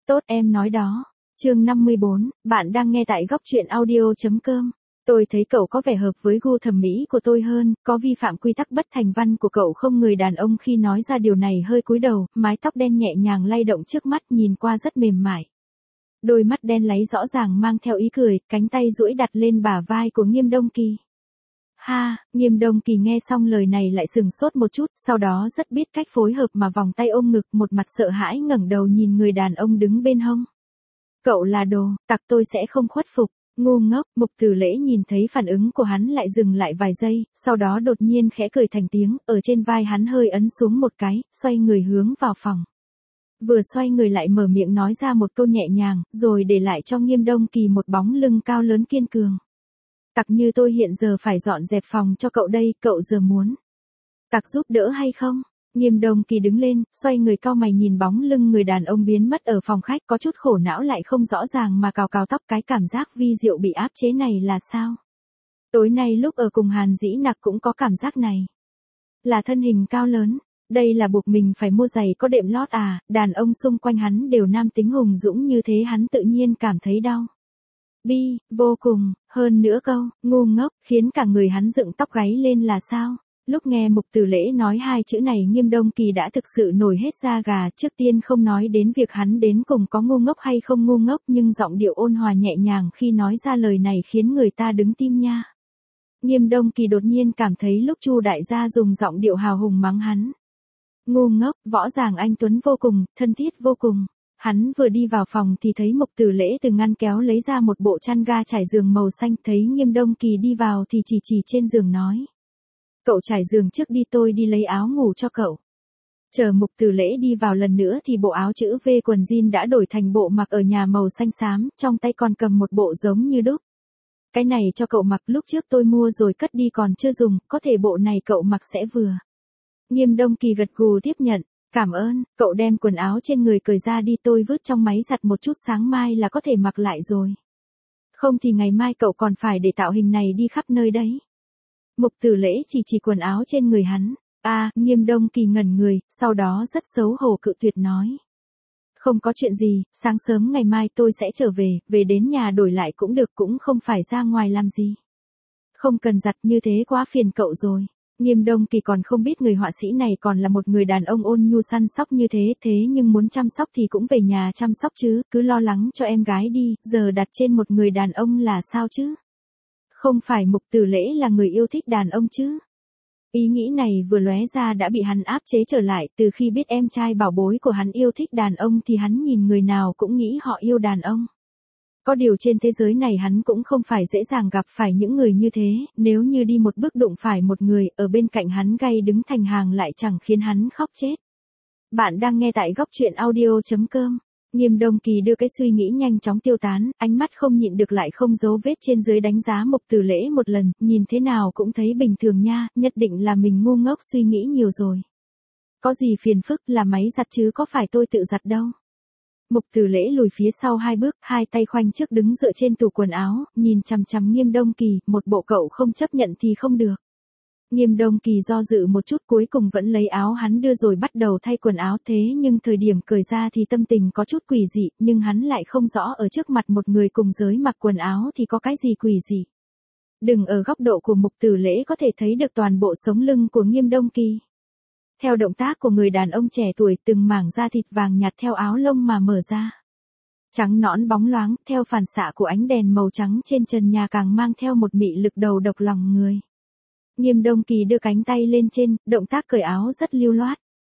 Tốt em nói đó. Chương 54, bạn đang nghe tại góc truyện audio.com. Tôi thấy cậu có vẻ hợp với gu thẩm mỹ của tôi hơn, có vi phạm quy tắc bất thành văn của cậu không? Người đàn ông khi nói ra điều này hơi cúi đầu, mái tóc đen nhẹ nhàng lay động trước mắt nhìn qua rất mềm mại. Đôi mắt đen láy rõ ràng mang theo ý cười, cánh tay duỗi đặt lên bả vai của Nghiêm Đông Kỳ. Ha, Nghiêm Đông Kỳ nghe xong lời này lại sừng sốt một chút, sau đó rất biết cách phối hợp mà vòng tay ôm ngực, một mặt sợ hãi ngẩng đầu nhìn người đàn ông đứng bên hông. Cậu là đồ, tặc, tôi sẽ không khuất phục. Ngu ngốc. Mục Tử Lễ nhìn thấy phản ứng của hắn lại dừng lại vài giây, sau đó đột nhiên khẽ cười thành tiếng, ở trên vai hắn hơi ấn xuống một cái, xoay người hướng vào phòng. Vừa xoay người lại mở miệng nói ra một câu nhẹ nhàng, rồi để lại cho Nghiêm Đông Kỳ một bóng lưng cao lớn kiên cường. Tặc, như tôi hiện giờ phải dọn dẹp phòng cho cậu đây, cậu giờ muốn tặc giúp đỡ hay không? Nghiêm Đông Kỳ đứng lên, xoay người cau mày nhìn bóng lưng người đàn ông biến mất ở phòng khách, có chút khổ não lại không rõ ràng mà cào cào tóc, cái cảm giác vi diệu bị áp chế này là sao? Tối nay lúc ở cùng Hàn Dĩ Nặc cũng có cảm giác này. Là thân hình cao lớn, đây là buộc mình phải mua giày có đệm lót à? Đàn ông xung quanh hắn đều nam tính hùng dũng như thế, hắn tự nhiên cảm thấy đau. Vô cùng, hơn nữa câu, ngu ngốc, khiến cả người hắn dựng tóc gáy lên là sao? Lúc nghe Mục Tử Lễ nói hai chữ này, Nghiêm Đông Kỳ đã thực sự nổi hết da gà, trước tiên không nói đến việc hắn đến cùng có ngu ngốc hay không ngu ngốc, nhưng giọng điệu ôn hòa nhẹ nhàng khi nói ra lời này khiến người ta đứng tim nha. Nghiêm Đông Kỳ đột nhiên cảm thấy lúc Chu đại gia dùng giọng điệu hào hùng mắng hắn. Ngu ngốc, rõ ràng anh tuấn vô cùng, thân thiết vô cùng. Hắn vừa đi vào phòng thì thấy Mục Tử Lễ từ ngăn kéo lấy ra một bộ chăn ga trải giường màu xanh, thấy Nghiêm Đông Kỳ đi vào thì chỉ trên giường nói. Cậu trải giường trước đi, tôi đi lấy áo ngủ cho cậu. Chờ Mục Tử Lễ đi vào lần nữa thì bộ áo chữ V quần jean đã đổi thành bộ mặc ở nhà màu xanh xám, trong tay còn cầm một bộ giống như đúc. Cái này cho cậu mặc, lúc trước tôi mua rồi cất đi còn chưa dùng, có thể bộ này cậu mặc sẽ vừa. Nghiêm Đông Kỳ gật gù tiếp nhận. Cảm ơn, cậu đem quần áo trên người cởi ra đi, tôi vứt trong máy giặt một chút, sáng mai là có thể mặc lại rồi. Không thì ngày mai cậu còn phải để tạo hình này đi khắp nơi đấy. Mục Tử Lễ chỉ quần áo trên người hắn. Nghiêm Đông Kỳ ngẩn người, sau đó rất xấu hổ cự tuyệt nói. Không có chuyện gì, sáng sớm ngày mai tôi sẽ trở về đến nhà đổi lại cũng được, cũng không phải ra ngoài làm gì. Không cần giặt như thế quá phiền cậu rồi. Nghiêm Đông Kỳ còn không biết người họa sĩ này còn là một người đàn ông ôn nhu săn sóc như thế nhưng muốn chăm sóc thì cũng về nhà chăm sóc chứ, cứ lo lắng cho em gái đi, giờ đặt trên một người đàn ông là sao chứ? Không phải Mục Tử Lễ là người yêu thích đàn ông chứ? Ý nghĩ này vừa lóe ra đã bị hắn áp chế trở lại, từ khi biết em trai bảo bối của hắn yêu thích đàn ông thì hắn nhìn người nào cũng nghĩ họ yêu đàn ông. Có điều trên thế giới này hắn cũng không phải dễ dàng gặp phải những người như thế, nếu như đi một bước đụng phải một người ở bên cạnh hắn gay đứng thành hàng lại chẳng khiến hắn khóc chết. Bạn đang nghe tại góc truyện audio.com. Nghiêm Đông Kỳ đưa cái suy nghĩ nhanh chóng tiêu tán, ánh mắt không nhịn được lại không giấu vết trên dưới đánh giá Mục Tử Lễ một lần, nhìn thế nào cũng thấy bình thường nha, nhất định là mình ngu ngốc suy nghĩ nhiều rồi. Có gì phiền phức, là máy giặt chứ có phải tôi tự giặt đâu. Mục Tử Lễ lùi phía sau hai bước, hai tay khoanh trước đứng dựa trên tủ quần áo, nhìn chằm chằm Nghiêm Đông Kỳ, một bộ cậu không chấp nhận thì không được. Nghiêm Đông Kỳ do dự một chút, cuối cùng vẫn lấy áo hắn đưa rồi bắt đầu thay quần áo, thế nhưng thời điểm cởi ra thì tâm tình có chút quỷ dị, nhưng hắn lại không rõ ở trước mặt một người cùng giới mặc quần áo thì có cái gì quỷ dị. Đừng ở góc độ của Mục Tử Lễ có thể thấy được toàn bộ sống lưng của Nghiêm Đông Kỳ. Theo động tác của người đàn ông trẻ tuổi, từng mảng da thịt vàng nhạt theo áo lông mà mở ra. Trắng nõn bóng loáng, theo phản xạ của ánh đèn màu trắng trên trần nhà càng mang theo một mị lực đầu độc lòng người. Nghiêm Đông Kỳ đưa cánh tay lên trên, động tác cởi áo rất lưu loát.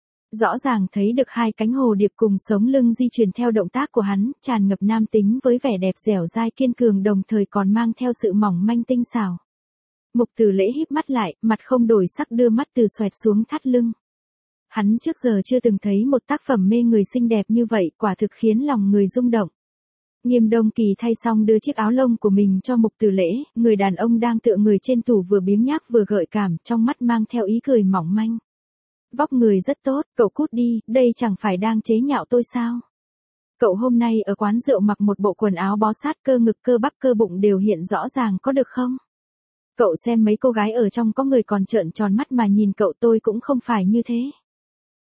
Rõ ràng thấy được hai cánh hồ điệp cùng sống lưng di chuyển theo động tác của hắn, tràn ngập nam tính với vẻ đẹp dẻo dai kiên cường, đồng thời còn mang theo sự mỏng manh tinh xảo. Mục Tử Lễ híp mắt lại, mặt không đổi sắc đưa mắt từ xoẹt xuống thắt lưng. Hắn trước giờ chưa từng thấy một tác phẩm mê người xinh đẹp như vậy, quả thực khiến lòng người rung động. Nghiêm Đông Kỳ thay xong đưa chiếc áo lông của mình cho Mục Tử Lễ, người đàn ông đang tựa người trên tủ vừa biếng nhác vừa gợi cảm, trong mắt mang theo ý cười mỏng manh. Vóc người rất tốt, cậu cút đi, đây chẳng phải đang chế nhạo tôi sao? Cậu hôm nay ở quán rượu mặc một bộ quần áo bó sát, cơ ngực cơ bắp cơ bụng đều hiện rõ ràng, có được không? Cậu xem mấy cô gái ở trong có người còn trợn tròn mắt mà nhìn cậu, tôi cũng không phải như thế.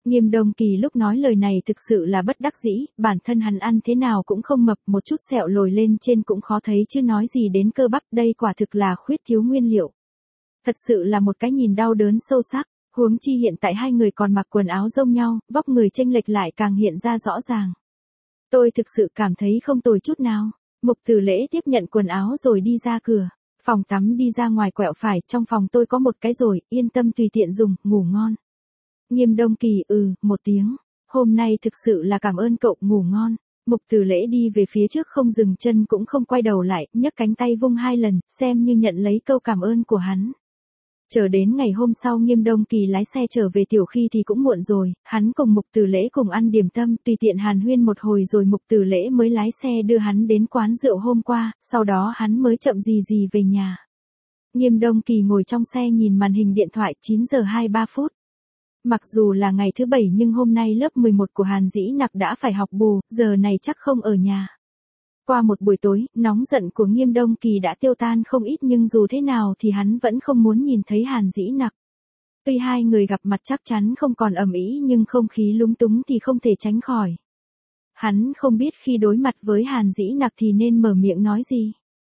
Nghiêm Đông Kỳ lúc nói lời này thực sự là bất đắc dĩ, bản thân hắn ăn thế nào cũng không mập, một chút sẹo lồi lên trên cũng khó thấy chứ nói gì đến cơ bắp, đây quả thực là khuyết thiếu nguyên liệu. Thật sự là một cái nhìn đau đớn sâu sắc, huống chi hiện tại hai người còn mặc quần áo giống nhau, vóc người chênh lệch lại càng hiện ra rõ ràng. Tôi thực sự cảm thấy không tồi chút nào. Mục Tử Lễ tiếp nhận quần áo rồi đi ra cửa. Phòng tắm đi ra ngoài quẹo phải, trong phòng tôi có một cái rồi, yên tâm tùy tiện dùng, ngủ ngon. Nghiêm Đông Kỳ một tiếng. Hôm nay thực sự là cảm ơn cậu, ngủ ngon. Mục Tử Lễ đi về phía trước không dừng chân cũng không quay đầu lại, nhấc cánh tay vung 2 lần, xem như nhận lấy câu cảm ơn của hắn. Chờ đến ngày hôm sau Nghiêm Đông Kỳ lái xe trở về Tiểu Khi thì cũng muộn rồi, hắn cùng Mục Tử Lễ cùng ăn điểm tâm, tùy tiện hàn huyên một hồi rồi Mục Tử Lễ mới lái xe đưa hắn đến quán rượu hôm qua, sau đó hắn mới chậm gì về nhà. Nghiêm Đông Kỳ ngồi trong xe nhìn màn hình điện thoại 9 giờ 23 phút. Mặc dù là ngày thứ 7 nhưng hôm nay lớp 11 của Hàn Dĩ Nặc đã phải học bù, giờ này chắc không ở nhà. Qua một buổi tối, nóng giận của Nghiêm Đông Kỳ đã tiêu tan không ít nhưng dù thế nào thì hắn vẫn không muốn nhìn thấy Hàn Dĩ Nặc. Tuy hai người gặp mặt chắc chắn không còn ầm ĩ nhưng không khí lúng túng thì không thể tránh khỏi. Hắn không biết khi đối mặt với Hàn Dĩ Nặc thì nên mở miệng nói gì.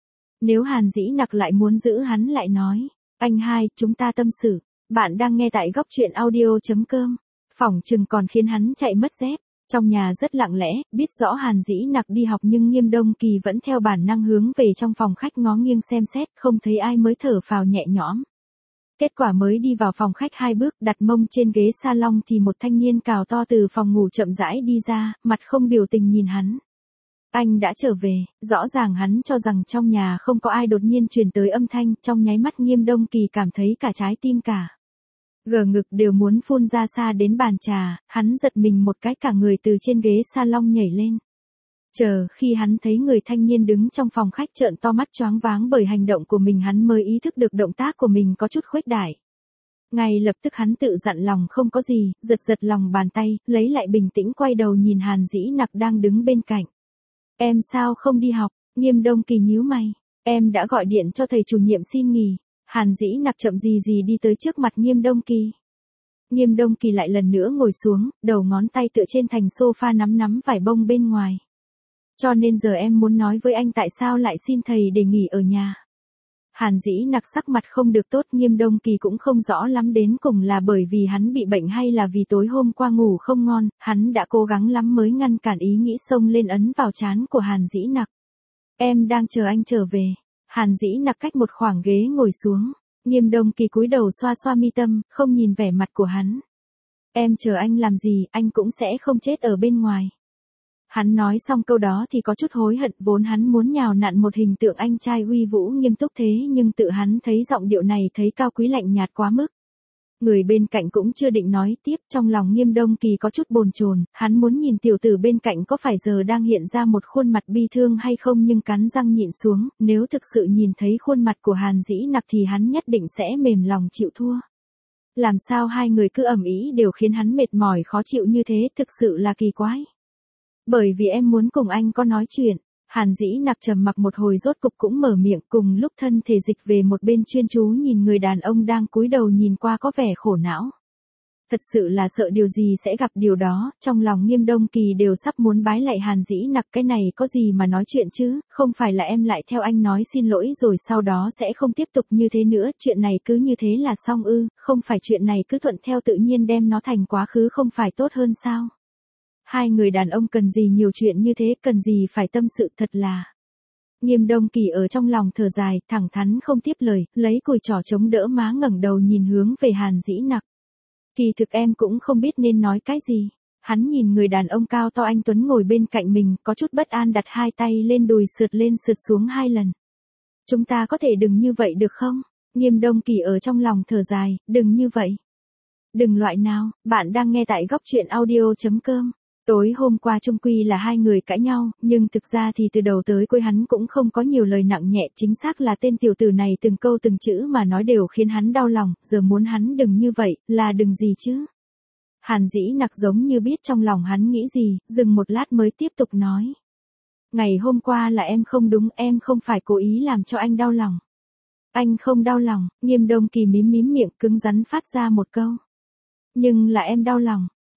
Nếu Hàn Dĩ Nặc lại muốn giữ hắn lại nói, anh hai, chúng ta tâm sự. Bạn đang nghe tại góc truyện audio.com. Phỏng chừng còn khiến hắn chạy mất dép. Trong nhà rất lặng lẽ, biết rõ Hàn Dĩ Nặc đi học nhưng Nghiêm Đông Kỳ vẫn theo bản năng hướng về trong phòng khách ngó nghiêng xem xét, không thấy ai mới thở phào nhẹ nhõm. Kết quả mới đi vào phòng khách 2 bước, đặt mông trên ghế salon thì một thanh niên cào to từ phòng ngủ chậm rãi đi ra, mặt không biểu tình nhìn hắn. Anh đã trở về, rõ ràng hắn cho rằng trong nhà không có ai, đột nhiên truyền tới âm thanh, trong nháy mắt Nghiêm Đông Kỳ cảm thấy cả trái tim cả gờ ngực đều muốn phun ra xa đến bàn trà, hắn giật mình một cái cả người từ trên ghế salon nhảy lên. Chờ khi hắn thấy người thanh niên đứng trong phòng khách trợn to mắt choáng váng bởi hành động của mình hắn mới ý thức được động tác của mình có chút khuếch đại. Ngay lập tức hắn tự dặn lòng không có gì, giật lòng bàn tay, lấy lại bình tĩnh quay đầu nhìn Hàn Dĩ Nặc đang đứng bên cạnh. Em sao không đi học? Nghiêm Đông Kỳ nhíu mày. Em đã gọi điện cho thầy chủ nhiệm xin nghỉ. Hàn Dĩ Nặc chậm gì đi tới trước mặt Nghiêm Đông Kỳ. Nghiêm Đông Kỳ lại lần nữa ngồi xuống, đầu ngón tay tựa trên thành sofa nắm vải bông bên ngoài. Cho nên giờ em muốn nói với anh tại sao lại xin thầy để nghỉ ở nhà. Hàn Dĩ Nặc sắc mặt không được tốt, Nghiêm Đông Kỳ cũng không rõ lắm đến cùng là bởi vì hắn bị bệnh hay là vì tối hôm qua ngủ không ngon, hắn đã cố gắng lắm mới ngăn cản ý nghĩ xông lên ấn vào trán của Hàn Dĩ Nặc. Em đang chờ anh trở về. Hàn Dĩ Nặc cách một khoảng ghế ngồi xuống. Nghiêm Đông Kỳ cúi đầu xoa mi tâm, không nhìn vẻ mặt của hắn. Em chờ anh làm gì, anh cũng sẽ không chết ở bên ngoài. Hắn nói xong câu đó thì có chút hối hận, vốn hắn muốn nhào nặn một hình tượng anh trai uy vũ nghiêm túc thế nhưng tự hắn thấy giọng điệu này thấy cao quý lạnh nhạt quá mức. Người bên cạnh cũng chưa định nói tiếp, trong lòng Nghiêm Đông Kỳ có chút bồn chồn, hắn muốn nhìn tiểu tử bên cạnh có phải giờ đang hiện ra một khuôn mặt bi thương hay không nhưng cắn răng nhịn xuống, nếu thực sự nhìn thấy khuôn mặt của Hàn Dĩ Nặc thì hắn nhất định sẽ mềm lòng chịu thua. Làm sao hai người cứ ầm ĩ đều khiến hắn mệt mỏi khó chịu như thế, thực sự là kỳ quái. Bởi vì em muốn cùng anh có nói chuyện. Hàn Dĩ Nặc trầm mặc một hồi rốt cục cũng mở miệng, cùng lúc thân thể dịch về một bên chuyên chú nhìn người đàn ông đang cúi đầu nhìn qua có vẻ khổ não. Thật sự là sợ điều gì sẽ gặp điều đó, trong lòng Nghiêm Đông Kỳ đều sắp muốn bái lại Hàn Dĩ Nặc, cái này có gì mà nói chuyện chứ, không phải là em lại theo anh nói xin lỗi rồi sau đó sẽ không tiếp tục như thế nữa, chuyện này cứ như thế là xong ư, không phải chuyện này cứ thuận theo tự nhiên đem nó thành quá khứ không phải tốt hơn sao? Hai người đàn ông cần gì nhiều chuyện như thế, cần gì phải tâm sự, thật là. Nghiêm Đông Kỳ ở trong lòng thở dài, thẳng thắn không tiếp lời, lấy cùi trỏ chống đỡ má ngẩng đầu nhìn hướng về Hàn Dĩ Nặc. Kỳ thực em cũng không biết nên nói cái gì. Hắn nhìn người đàn ông cao to anh tuấn ngồi bên cạnh mình, có chút bất an đặt hai tay lên đùi sượt lên sượt xuống 2 lần. Chúng ta có thể đừng như vậy được không? Nghiêm Đông Kỳ ở trong lòng thở dài, đừng như vậy. Đừng loại nào, bạn đang nghe tại góc truyện audio.com. Tối hôm qua chung quy là hai người cãi nhau, nhưng thực ra thì từ đầu tới cuối hắn cũng không có nhiều lời nặng nhẹ, chính xác là tên tiểu tử này từng câu từng chữ mà nói đều khiến hắn đau lòng, giờ muốn hắn đừng như vậy, là đừng gì chứ. Hàn Dĩ Nặc giống như biết trong lòng hắn nghĩ gì, dừng một lát mới tiếp tục nói. Ngày hôm qua là em không đúng, em không phải cố ý làm cho anh đau lòng. Anh không đau lòng, Nghiêm Đông Kỳ mím miệng cứng rắn phát ra một câu. Nhưng là em đau lòng.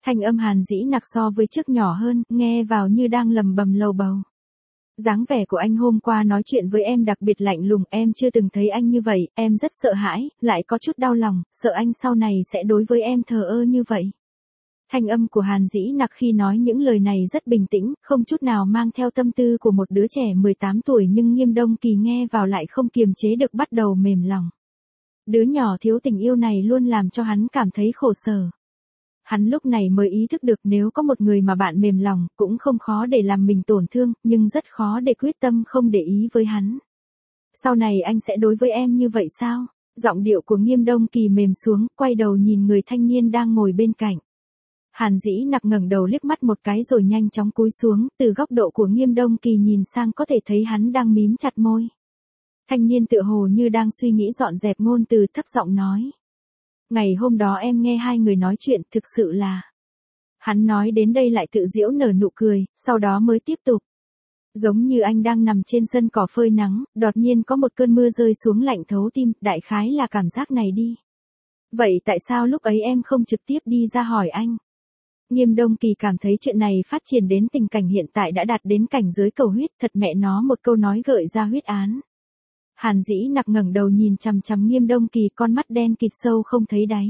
Thanh âm Hàn Dĩ Nặc so với trước nhỏ hơn, nghe vào như đang lầm bầm lầu bầu. Dáng vẻ của anh hôm qua nói chuyện với em đặc biệt lạnh lùng, em chưa từng thấy anh như vậy, em rất sợ hãi, lại có chút đau lòng, sợ anh sau này sẽ đối với em thờ ơ như vậy. Thanh âm của Hàn Dĩ Nặc khi nói những lời này rất bình tĩnh, không chút nào mang theo tâm tư của một đứa trẻ 18 tuổi, nhưng Nghiêm Đông Kỳ nghe vào lại không kiềm chế được bắt đầu mềm lòng. Đứa nhỏ thiếu tình yêu này luôn làm cho hắn cảm thấy khổ sở. Hắn lúc này mới ý thức được nếu có một người mà bạn mềm lòng, cũng không khó để làm mình tổn thương, nhưng rất khó để quyết tâm không để ý với hắn. Sau này anh sẽ đối với em như vậy sao? Giọng điệu của Nghiêm Đông Kỳ mềm xuống, quay đầu nhìn người thanh niên đang ngồi bên cạnh. Hàn Dĩ Nặc ngẩng đầu liếc mắt một cái rồi nhanh chóng cúi xuống, từ góc độ của Nghiêm Đông Kỳ nhìn sang có thể thấy hắn đang mím chặt môi. Thanh niên tựa hồ như đang suy nghĩ dọn dẹp ngôn từ, thấp giọng nói. Ngày hôm đó em nghe hai người nói chuyện, thực sự là... Hắn nói đến đây lại tự giễu nở nụ cười, sau đó mới tiếp tục. Giống như anh đang nằm trên sân cỏ phơi nắng, đột nhiên có một cơn mưa rơi xuống lạnh thấu tim, đại khái là cảm giác này đi. Vậy tại sao lúc ấy em không trực tiếp đi ra hỏi anh? Nghiêm Đông Kỳ cảm thấy chuyện này phát triển đến tình cảnh hiện tại đã đạt đến cảnh giới cầu huyết, thật mẹ nó một câu nói gợi ra huyết án. Hàn Dĩ Nặc ngẩng đầu nhìn chằm chằm Nghiêm Đông Kỳ, con mắt đen kịt sâu không thấy đáy.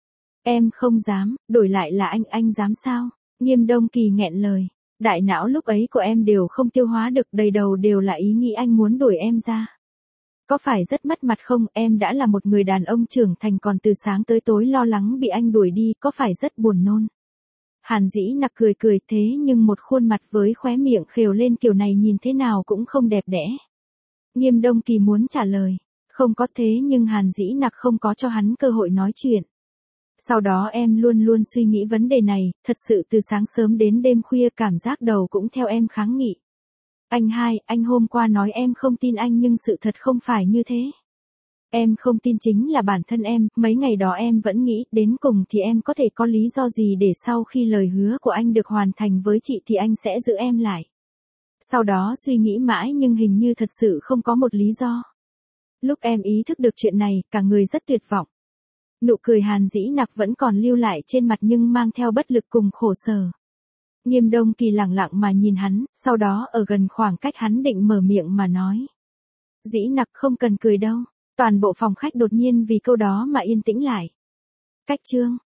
Em không dám, đổi lại là anh dám sao? Nghiêm Đông Kỳ nghẹn lời. Đại não lúc ấy của em đều không tiêu hóa được, đầy đầu đều là ý nghĩ anh muốn đuổi em ra. Có phải rất mất mặt không? Em đã là một người đàn ông trưởng thành còn từ sáng tới tối lo lắng bị anh đuổi đi, có phải rất buồn nôn? Hàn Dĩ Nặc cười cười, thế nhưng một khuôn mặt với khóe miệng khều lên kiểu này nhìn thế nào cũng không đẹp đẽ. Nghiêm Đông Kỳ muốn trả lời, không có, thế nhưng Hàn Dĩ Nặc không có cho hắn cơ hội nói chuyện. Sau đó em luôn luôn suy nghĩ vấn đề này, thật sự từ sáng sớm đến đêm khuya cảm giác đầu cũng theo em kháng nghị. Anh hôm qua nói em không tin anh nhưng sự thật không phải như thế. Em không tin chính là bản thân em, mấy ngày đó em vẫn nghĩ, đến cùng thì em có thể có lý do gì để sau khi lời hứa của anh được hoàn thành với chị thì anh sẽ giữ em lại. Sau đó suy nghĩ mãi nhưng hình như thật sự không có một lý do. Lúc em ý thức được chuyện này, cả người rất tuyệt vọng. Nụ cười Hàn Dĩ Nặc vẫn còn lưu lại trên mặt nhưng mang theo bất lực cùng khổ sở. Nghiêm Đông Kỳ lặng lặng mà nhìn hắn, sau đó ở gần khoảng cách hắn định mở miệng mà nói. Dĩ Nặc không cần cười đâu. Toàn bộ phòng khách đột nhiên vì câu đó mà yên tĩnh lại. Cách chương